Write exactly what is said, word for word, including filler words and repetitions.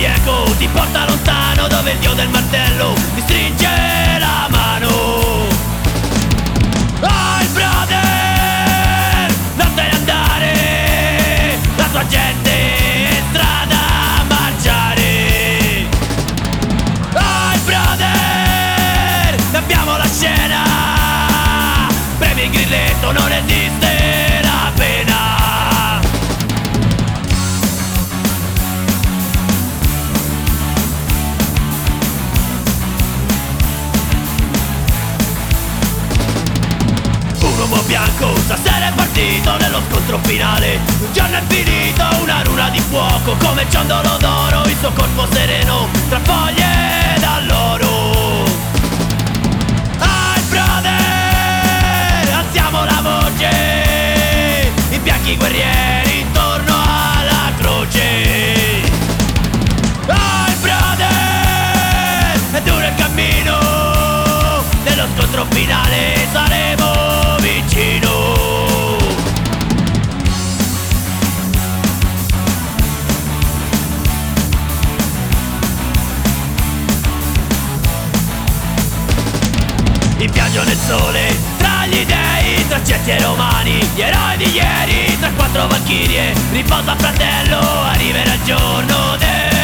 cieco ti porta lontano, dove il dio del martello ti stringe la mano. Ah, il brother, non te ne andare, la tua gente è in strada a marciare. Ah, il brother, cambiamo la scena, premi il grilletto, non esiste la pena. Un uomo bianco stasera è partito nello scontro finale. Un giorno è finito, una runa di fuoco come il ciondolo d'oro, il suo corpo sereno tra foglie d'alloro. Ah, il brother, alziamo la voce, i bianchi guerrieri intorno alla croce. Ah, il brother, è duro il cammino, nello scontro finale saremo vicino. In viaggio nel sole, tra gli dei, tra cetti e romani, gli eroi di ieri, tra quattro valchirie, riposa fratello, arriverà il giorno del